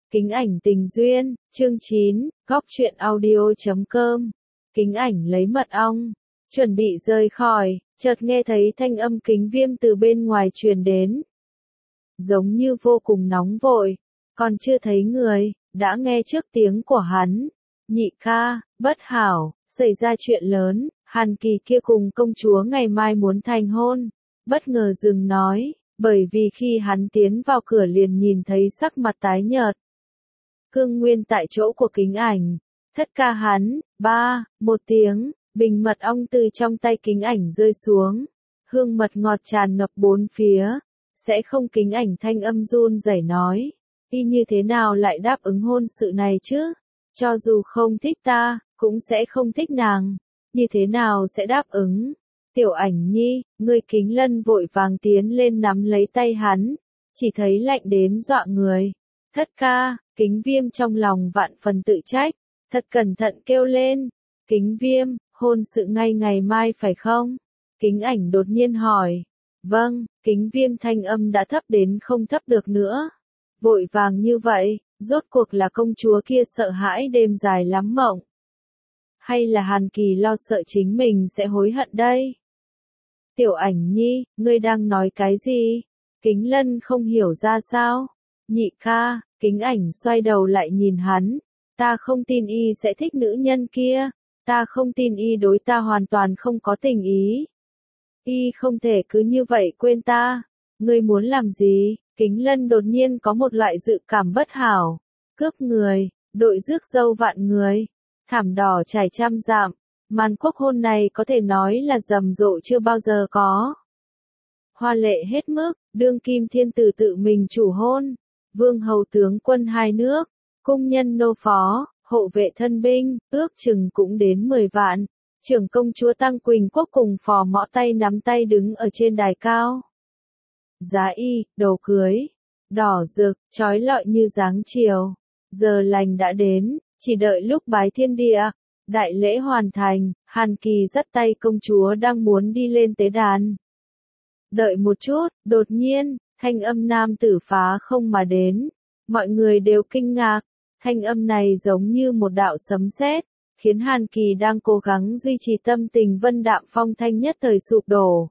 Kính ảnh tình duyên, chương 9, góc truyện audio.com. Kính ảnh lấy mật ong, chuẩn bị rời khỏi, chợt nghe thấy thanh âm Kính Viêm từ bên ngoài truyền đến. Giống như vô cùng nóng vội, còn chưa thấy người, đã nghe trước tiếng của hắn. Nhị ca, bất hảo, xảy ra chuyện lớn, Hàn Kỳ kia cùng công chúa ngày mai muốn thành hôn. Bất ngờ dừng nói, bởi vì khi hắn tiến vào cửa liền nhìn thấy sắc mặt tái nhợt. Cương Nguyên tại chỗ của Kính ảnh. Thất ca hắn, một tiếng, bình mật ong từ trong tay Kính ảnh rơi xuống. Hương mật ngọt tràn ngập bốn phía. Sẽ không, Kính ảnh thanh âm run rẩy nói. Y như thế nào lại đáp ứng hôn sự này chứ? Cho dù không thích ta, cũng sẽ không thích nàng. Như thế nào sẽ đáp ứng? Tiểu ảnh nhi, người Kính Lân vội vàng tiến lên nắm lấy tay hắn. Chỉ thấy lạnh đến dọa người. Thất ca, Kính Viêm trong lòng vạn phần tự trách, thật cẩn thận kêu lên. Kính Viêm, hôn sự ngay ngày mai phải không? Kính ảnh đột nhiên hỏi. Vâng, Kính Viêm thanh âm đã thấp đến không thấp được nữa. Vội vàng như vậy, rốt cuộc là công chúa kia sợ hãi đêm dài lắm mộng. Hay là Hàn Kỳ lo sợ chính mình sẽ hối hận đây? Tiểu ảnh nhi, ngươi đang nói cái gì? Kính Lân không hiểu ra sao? Nhị ca, Kính ảnh xoay đầu lại nhìn hắn. Ta không tin y sẽ thích nữ nhân kia. Ta không tin y đối ta hoàn toàn không có tình ý. Y không thể cứ như vậy quên ta. Ngươi muốn làm gì? Kính Lân đột nhiên có một loại dự cảm bất hảo. Cướp người, đội rước dâu vạn người. Thảm đỏ trải trăm dặm. Màn quốc hôn này có thể nói là rầm rộ chưa bao giờ có. Hoa lệ hết mức, đương kim thiên tử tự mình chủ hôn. Vương hầu tướng quân hai nước, cung nhân nô phó, hộ vệ thân binh, ước chừng cũng đến 10 vạn. Trưởng công chúa Tăng Quỳnh Quốc cùng phò mõ tay nắm tay đứng ở trên đài cao. Giá y, đầu cưới, đỏ rực, trói lọi như dáng chiều. Giờ lành đã đến, chỉ đợi lúc bái thiên địa. Đại lễ hoàn thành, Hàn Kỳ dắt tay công chúa đang muốn đi lên tế đàn. Đợi một chút, đột nhiên, thanh âm nam tử phá không mà đến. Mọi người đều kinh ngạc. Thanh âm này giống như một đạo sấm sét, khiến Hàn Kỳ đang cố gắng duy trì tâm tình vân đạm phong thanh nhất thời sụp đổ.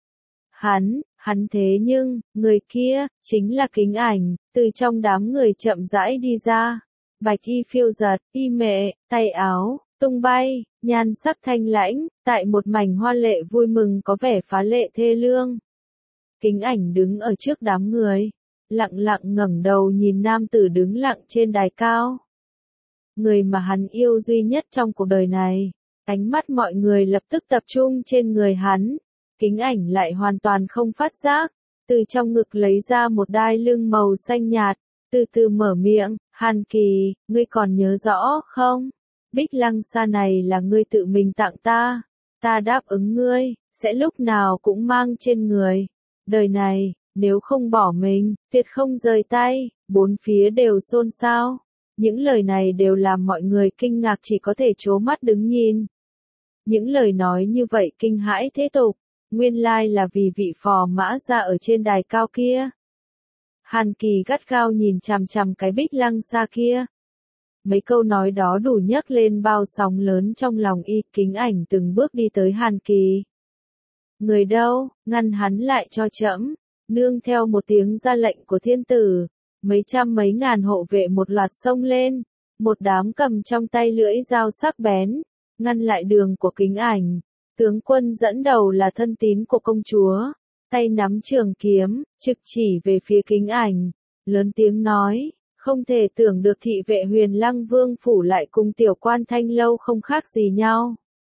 Hắn thế nhưng, người kia, chính là Kính ảnh, từ trong đám người chậm rãi đi ra. Bạch y phiêu giật, y mệ, tay áo, tung bay, nhan sắc thanh lãnh, tại một mảnh hoa lệ vui mừng có vẻ phá lệ thê lương. Kính ảnh đứng ở trước đám người, lặng lặng ngẩng đầu nhìn nam tử đứng lặng trên đài cao. Người mà hắn yêu duy nhất trong cuộc đời này. Ánh mắt mọi người lập tức tập trung trên người hắn. Kính ảnh lại hoàn toàn không phát giác. Từ trong ngực lấy ra một đai lưng màu xanh nhạt. Từ từ mở miệng, Hàn Kỳ, ngươi còn nhớ rõ không? Bích lăng xa này là ngươi tự mình tặng ta. Ta đáp ứng ngươi, sẽ lúc nào cũng mang trên người. Đời này, nếu không bỏ mình, tuyệt không rời tay. Bốn phía đều xôn xao. Những lời này đều làm mọi người kinh ngạc chỉ có thể trố mắt đứng nhìn. Những lời nói như vậy kinh hãi thế tục. Nguyên lai là vì vị phò mã ra ở trên đài cao kia. Hàn Kỳ gắt gao nhìn chằm chằm cái bích lăng xa kia. Mấy câu nói đó đủ nhấc lên bao sóng lớn trong lòng y. Kính ảnh từng bước đi tới Hàn Kỳ. Người đâu, ngăn hắn lại cho trẫm. Nương theo một tiếng ra lệnh của thiên tử. Mấy trăm mấy ngàn hộ vệ một loạt xông lên. Một đám cầm trong tay lưỡi dao sắc bén. Ngăn lại đường của Kính ảnh. Tướng quân dẫn đầu là thân tín của công chúa. Tay nắm trường kiếm, trực chỉ về phía Kính ảnh. Lớn tiếng nói, không thể tưởng được thị vệ Huyền Lăng Vương phủ lại cùng tiểu quan Thanh Lâu không khác gì nhau.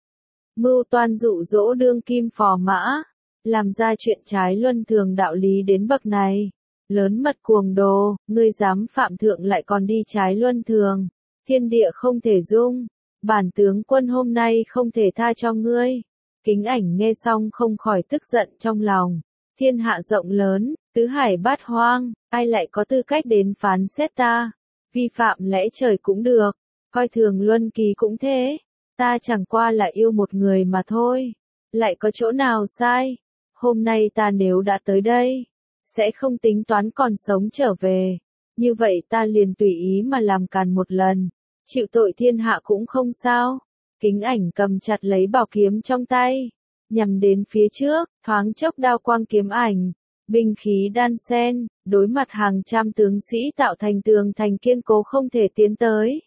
Mưu toan dụ dỗ đương kim phò mã. Làm ra chuyện trái luân thường đạo lý đến bậc này. Lớn mật cuồng đồ, ngươi dám phạm thượng lại còn đi trái luân thường. Thiên địa không thể dung. Bản tướng quân hôm nay không thể tha cho ngươi. Kính ảnh nghe xong không khỏi tức giận trong lòng. Thiên hạ rộng lớn, tứ hải bát hoang, ai lại có tư cách đến phán xét ta? Vi phạm lẽ trời cũng được, coi thường luân ký cũng thế. Ta chẳng qua là yêu một người mà thôi. Lại có chỗ nào sai? Hôm nay ta nếu đã tới đây, sẽ không tính toán còn sống trở về. như vậy ta liền tùy ý mà làm càn một lần, chịu tội thiên hạ cũng không sao. Kính ảnh cầm chặt lấy bảo kiếm trong tay, nhằm đến phía trước, thoáng chốc đao quang kiếm ảnh, binh khí đan xen, đối mặt hàng trăm tướng sĩ tạo thành tường thành kiên cố không thể tiến tới.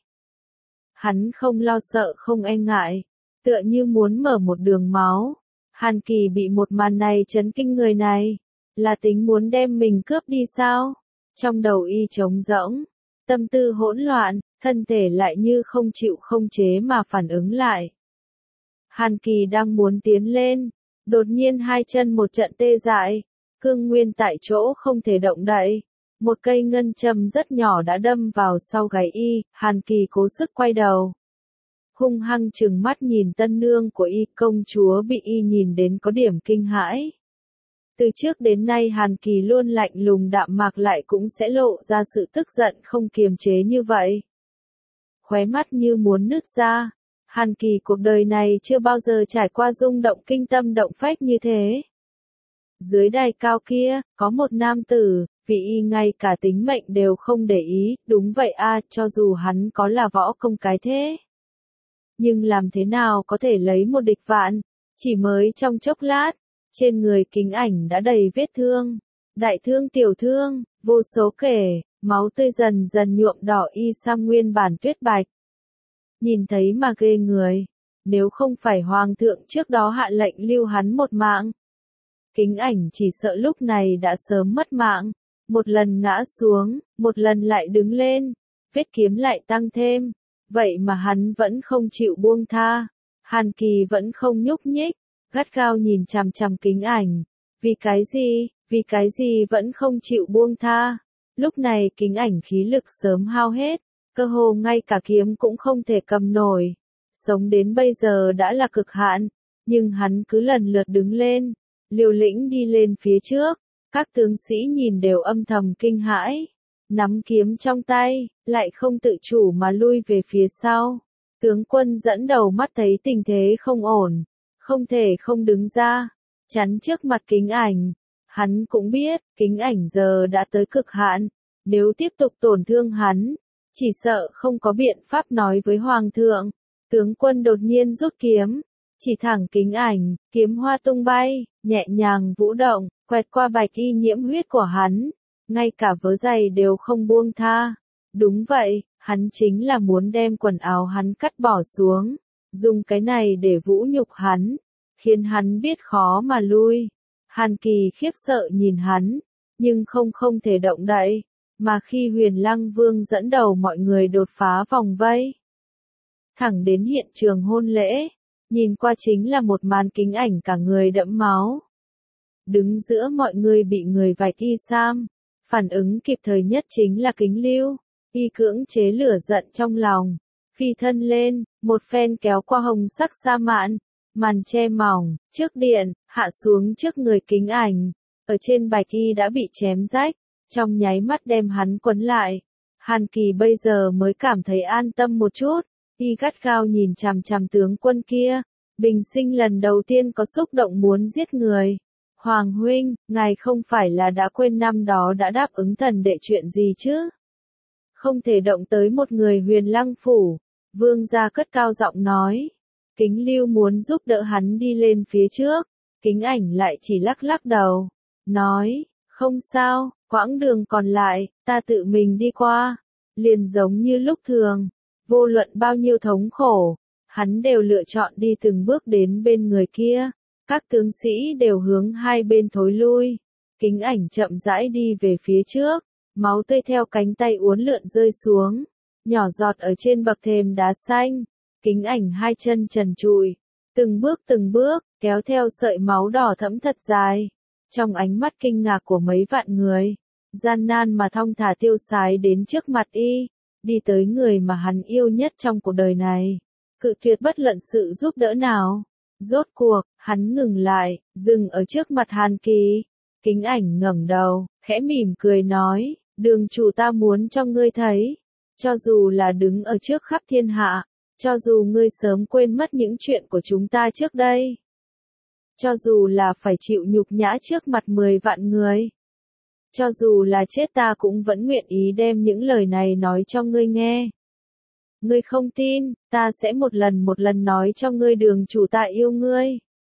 Hắn không lo sợ không e ngại, tựa như muốn mở một đường máu. Hàn Kỳ bị một màn này chấn kinh, người này là tính muốn đem mình cướp đi sao? Trong đầu y trống rỗng, tâm tư hỗn loạn, thân thể lại như không chịu không chế mà phản ứng lại. Hàn Kỳ đang muốn tiến lên, đột nhiên hai chân một trận tê dại, cương nguyên tại chỗ không thể động đậy. Một cây ngân châm rất nhỏ đã đâm vào sau gáy y, Hàn Kỳ cố sức quay đầu. Hung hăng trừng mắt nhìn tân nương của y, công chúa bị y nhìn đến có điểm kinh hãi. Từ trước đến nay Hàn Kỳ luôn lạnh lùng đạm mạc, lại cũng sẽ lộ ra sự tức giận không kiềm chế như vậy. Khóe mắt như muốn nứt ra. Hàn Kỳ cuộc đời này chưa bao giờ trải qua rung động kinh tâm động phách như thế. Dưới đài cao kia, có một nam tử, vì y ngay cả tính mệnh đều không để ý, đúng vậy a, cho dù hắn có là võ công cái thế. Nhưng làm thế nào có thể lấy một địch vạn, chỉ mới trong chốc lát, trên người Kính Ảnh đã đầy vết thương, đại thương tiểu thương, vô số kể, máu tươi dần dần nhuộm đỏ y sang nguyên bản tuyết bạch. Nhìn thấy mà ghê người, nếu không phải hoàng thượng trước đó hạ lệnh lưu hắn một mạng, Kính Ảnh chỉ sợ lúc này đã sớm mất mạng. Một lần ngã xuống, một lần lại đứng lên, vết kiếm lại tăng thêm, vậy mà hắn vẫn không chịu buông tha. Hàn Kỳ vẫn không nhúc nhích, gắt gao nhìn chằm chằm Kính Ảnh. Vì cái gì vẫn không chịu buông tha. Lúc này Kính Ảnh khí lực sớm hao hết, cơ hồ ngay cả kiếm cũng không thể cầm nổi. Sống đến bây giờ đã là cực hạn, nhưng hắn cứ lần lượt đứng lên, liều lĩnh đi lên phía trước. Các tướng sĩ nhìn đều âm thầm kinh hãi, nắm kiếm trong tay, lại không tự chủ mà lui về phía sau. Tướng quân dẫn đầu mắt thấy tình thế không ổn, không thể không đứng ra, chắn trước mặt Kính Ảnh. Hắn cũng biết, Kính Ảnh giờ đã tới cực hạn, nếu tiếp tục tổn thương hắn, chỉ sợ không có biện pháp nói với Hoàng thượng. Tướng quân đột nhiên rút kiếm, chỉ thẳng Kính Ảnh, kiếm hoa tung bay, nhẹ nhàng vũ động, quẹt qua bạch y nhiễm huyết của hắn, ngay cả vớ giày đều không buông tha. Đúng vậy, hắn chính là muốn đem quần áo hắn cắt bỏ xuống, dùng cái này để vũ nhục hắn, khiến hắn biết khó mà lui. Hàn Kỳ khiếp sợ nhìn hắn, nhưng không thể động đậy, mà khi Huyền Lăng Vương dẫn đầu mọi người đột phá vòng vây, thẳng đến hiện trường hôn lễ, nhìn qua chính là một màn Kính Ảnh cả người đẫm máu. Đứng giữa mọi người bị người vạch y sam, phản ứng kịp thời nhất chính là Kính Lưu, y cưỡng chế lửa giận trong lòng, phi thân lên, một phen kéo qua hồng sắc sa mạn, màn che mỏng, trước điện, hạ xuống trước người Kính Ảnh, ở trên bạch y đã bị chém rách, trong nháy mắt đem hắn quấn lại. Hàn Kỳ bây giờ mới cảm thấy an tâm một chút, y gắt gao nhìn chằm chằm tướng quân kia, bình sinh lần đầu tiên có xúc động muốn giết người. Hoàng huynh, ngài không phải là đã quên năm đó đã đáp ứng thần đệ chuyện gì chứ? Không thể động tới một người Huyền Lăng phủ. Vương gia cất cao giọng nói. Kính Lưu muốn giúp đỡ hắn đi lên phía trước, Kính Ảnh lại chỉ lắc lắc đầu, nói, không sao, quãng đường còn lại, ta tự mình đi qua. Liền giống như lúc thường, vô luận bao nhiêu thống khổ, hắn đều lựa chọn đi từng bước đến bên người kia. Các tướng sĩ đều hướng hai bên thối lui. Kính Ảnh chậm rãi đi về phía trước, máu tươi theo cánh tay uốn lượn rơi xuống, nhỏ giọt ở trên bậc thềm đá xanh. Kính Ảnh hai chân trần trụi, từng bước, kéo theo sợi máu đỏ thẫm thật dài. Trong ánh mắt kinh ngạc của mấy vạn người, gian nan mà thong thả tiêu sái đến trước mặt y, đi tới người mà hắn yêu nhất trong cuộc đời này, cự tuyệt bất luận sự giúp đỡ nào. Rốt cuộc, hắn ngừng lại, dừng ở trước mặt Hàn Kỳ. Kính Ảnh ngẩng đầu, khẽ mỉm cười nói, đường chủ ta muốn cho ngươi thấy, cho dù là đứng ở trước khắp thiên hạ, cho dù ngươi sớm quên mất những chuyện của chúng ta trước đây, cho dù là phải chịu nhục nhã trước mặt 10 vạn người, Cho dù là chết ta cũng vẫn nguyện ý đem những lời này nói cho ngươi nghe. Ngươi không tin, ta sẽ một lần nói cho ngươi đường chủ ta yêu ngươi.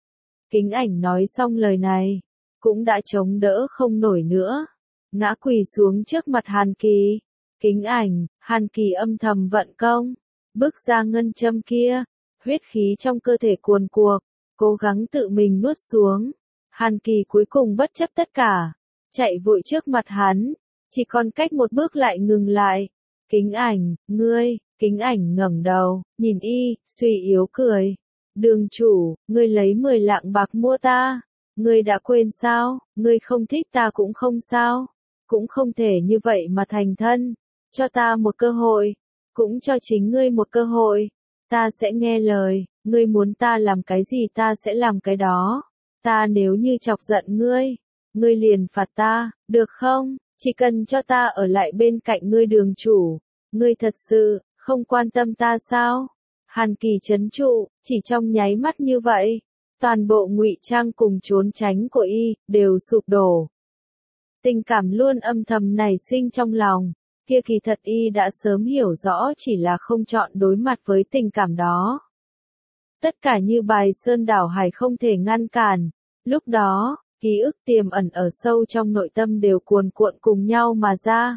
Kính Ảnh nói xong lời này, cũng đã chống đỡ không nổi nữa, ngã quỳ xuống trước mặt Hàn Kỳ. Kính Ảnh, Hàn Kỳ âm thầm vận công, bước ra ngân châm kia, huyết khí trong cơ thể cuồn cuộn, cố gắng tự mình nuốt xuống. Hàn Kỳ cuối cùng bất chấp tất cả, chạy vội trước mặt hắn, chỉ còn cách một bước lại ngừng lại. Kính Ảnh, ngươi, Kính Ảnh ngẩng đầu, nhìn y, suy yếu cười. Đường chủ, ngươi lấy 10 lạng bạc mua ta, ngươi đã quên sao, ngươi không thích ta cũng không sao, cũng không thể như vậy mà thành thân, cho ta một cơ hội, cũng cho chính ngươi một cơ hội, ta sẽ nghe lời, ngươi muốn ta làm cái gì ta sẽ làm cái đó, ta nếu như chọc giận ngươi liền phạt ta, được không, chỉ cần cho ta ở lại bên cạnh ngươi đường chủ, ngươi thật sự, không quan tâm ta sao? Hàn Kỳ trấn trụ, chỉ trong nháy mắt như vậy, toàn bộ ngụy trang cùng trốn tránh của y, đều sụp đổ. Tình cảm luôn âm thầm nảy sinh trong lòng, kia kỳ thật y đã sớm hiểu rõ chỉ là không chọn đối mặt với tình cảm đó. Tất cả như bài sơn đảo hải không thể ngăn cản, lúc đó, ký ức tiềm ẩn ở sâu trong nội tâm đều cuồn cuộn cùng nhau mà ra.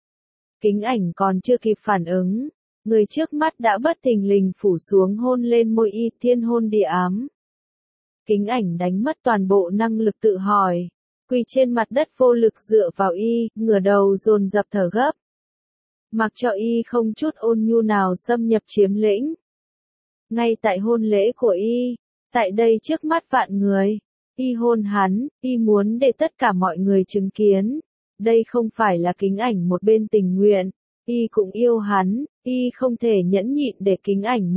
Kính Ảnh còn chưa kịp phản ứng, người trước mắt đã bất thình lình phủ xuống hôn lên môi y, thiên hôn địa ám. Kính Ảnh đánh mất toàn bộ năng lực tự hỏi, quỳ trên mặt đất vô lực dựa vào y, ngửa đầu dồn dập thở gấp. Mặc cho y không chút ôn nhu nào xâm nhập chiếm lĩnh. Ngay tại hôn lễ của y, tại đây trước mắt vạn người, y hôn hắn, y muốn để tất cả mọi người chứng kiến. Đây không phải là Kính Ảnh một bên tình nguyện, y cũng yêu hắn, y không thể nhẫn nhịn để Kính Ảnh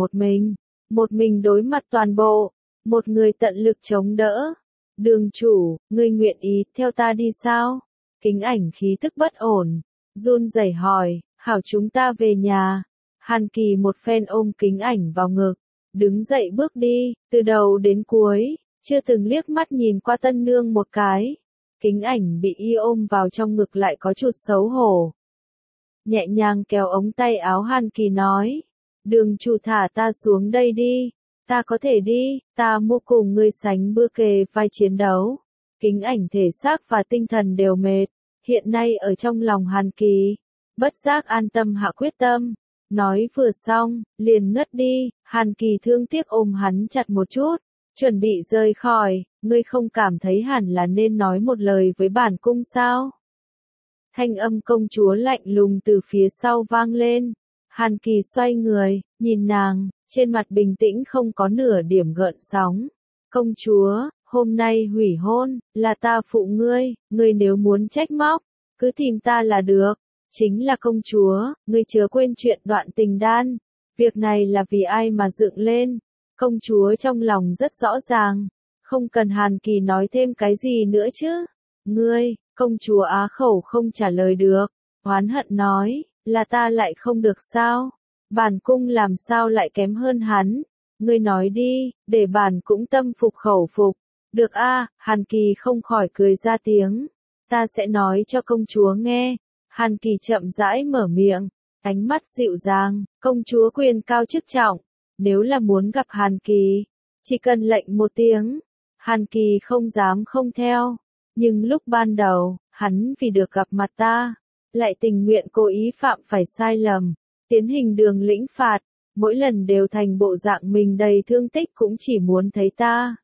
một mình đối mặt toàn bộ, một người tận lực chống đỡ. Đường chủ, ngươi nguyện ý theo ta đi sao? Kính Ảnh khí tức bất ổn, run rẩy hỏi, hảo chúng ta về nhà. Hàn Kỳ một phen ôm Kính Ảnh vào ngực, đứng dậy bước đi, từ đầu đến cuối, chưa từng liếc mắt nhìn qua tân nương một cái. Kính Ảnh bị y ôm vào trong ngực lại có chút xấu hổ. Nhẹ nhàng kéo ống tay áo Hàn Kỳ nói, đường chủ thả ta xuống đây đi, ta có thể đi, ta mua cùng ngươi sánh bữa kề vai chiến đấu. Kính Ảnh thể xác và tinh thần đều mệt, hiện nay ở trong lòng Hàn Kỳ, bất giác an tâm hạ quyết tâm. Nói vừa xong, liền ngất đi, Hàn Kỳ thương tiếc ôm hắn chặt một chút, chuẩn bị rời khỏi, ngươi không cảm thấy hẳn là nên nói một lời với bản cung sao? Thanh âm công chúa lạnh lùng từ phía sau vang lên, Hàn Kỳ xoay người, nhìn nàng, trên mặt bình tĩnh không có nửa điểm gợn sóng. Công chúa, hôm nay hủy hôn, là ta phụ ngươi nếu muốn trách móc, cứ tìm ta là được. Chính là công chúa, ngươi chớ quên chuyện đoạn tình đan, việc này là vì ai mà dựng lên. Công chúa trong lòng rất rõ ràng, không cần Hàn Kỳ nói thêm cái gì nữa chứ. Ngươi, công chúa á khẩu không trả lời được, oán hận nói, là ta lại không được sao? Bản cung làm sao lại kém hơn hắn? Ngươi nói đi, để bản cũng tâm phục khẩu phục. Được a, Hàn Kỳ không khỏi cười ra tiếng. Ta sẽ nói cho công chúa nghe. Hàn Kỳ chậm rãi mở miệng, ánh mắt dịu dàng, công chúa quyền cao chức trọng. Nếu là muốn gặp Hàn Kỳ, chỉ cần lệnh một tiếng. Hàn Kỳ không dám không theo. Nhưng lúc ban đầu, hắn vì được gặp mặt ta, lại tình nguyện cố ý phạm phải sai lầm, tiến hình đường lĩnh phạt, mỗi lần đều thành bộ dạng mình đầy thương tích cũng chỉ muốn thấy ta.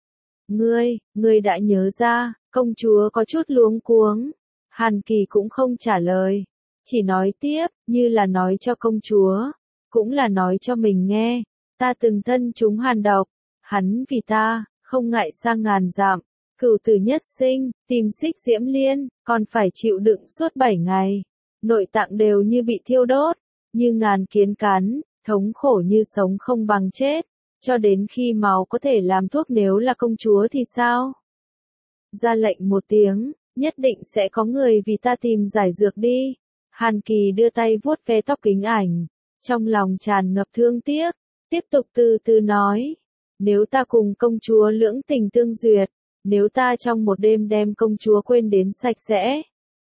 Ngươi đã nhớ ra, công chúa có chút luống cuống. Hàn Kỳ cũng không trả lời, chỉ nói tiếp, như là nói cho công chúa, cũng là nói cho mình nghe, ta từng thân chúng hàn độc, hắn vì ta, không ngại sang ngàn dặm, cửu tử nhất sinh, tìm Xích Diễm Liên, còn phải chịu đựng suốt 7 ngày, nội tạng đều như bị thiêu đốt, như ngàn kiến cắn, thống khổ như sống không bằng chết, cho đến khi máu có thể làm thuốc nếu là công chúa thì sao? Ra lệnh một tiếng, nhất định sẽ có người vì ta tìm giải dược đi. Hàn Kỳ đưa tay vuốt ve tóc Kính Ảnh, trong lòng tràn ngập thương tiếc, tiếp tục từ từ nói, nếu ta cùng công chúa lưỡng tình tương duyệt, nếu ta trong một đêm đem công chúa quên đến sạch sẽ,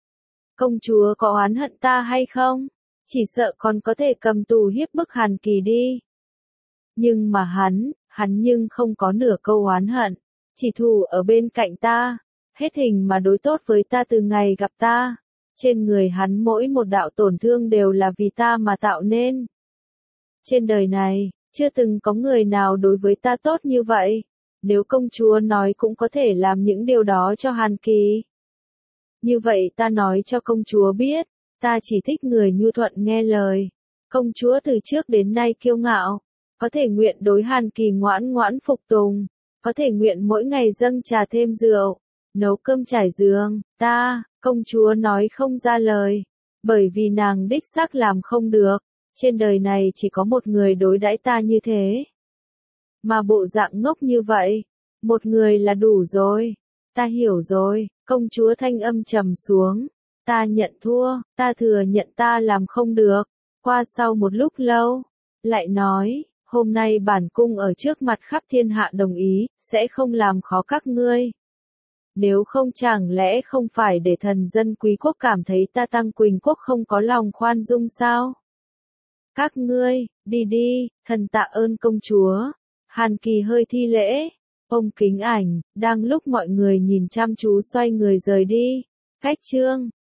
Công chúa có oán hận ta hay không? Chỉ sợ còn có thể cầm tù hiếp bức Hàn Kỳ đi. Nhưng mà hắn nhưng không có nửa câu oán hận, chỉ thù ở bên cạnh ta, hết hình mà đối tốt với ta từ ngày gặp ta. Trên người hắn mỗi một đạo tổn thương đều là vì ta mà tạo nên. Trên đời này, chưa từng có người nào đối với ta tốt như vậy. Nếu công chúa nói cũng có thể làm những điều đó cho Hàn Kỳ. Như vậy ta nói cho công chúa biết, ta chỉ thích người nhu thuận nghe lời. Công chúa từ trước đến nay kiêu ngạo, có thể nguyện đối Hàn Kỳ ngoãn ngoãn phục tùng, có thể nguyện mỗi ngày dâng trà thêm rượu, nấu cơm trải giường, công chúa nói không ra lời, bởi vì nàng đích xác làm không được, trên đời này chỉ có một người đối đãi ta như thế. Mà bộ dạng ngốc như vậy, một người là đủ rồi, ta hiểu rồi, công chúa thanh âm trầm xuống, ta nhận thua, ta thừa nhận ta làm không được, qua sau một lúc lâu, lại nói, hôm nay bản cung ở trước mặt khắp thiên hạ đồng ý, sẽ không làm khó các ngươi. Nếu không chẳng lẽ không phải để thần dân quý quốc cảm thấy ta Tăng Quỳnh quốc không có lòng khoan dung sao? Các ngươi, đi đi, thần tạ ơn công chúa. Hàn Kỳ hơi thi lễ, ông Kính Ảnh, đang lúc mọi người nhìn chăm chú xoay người rời đi. Cách chương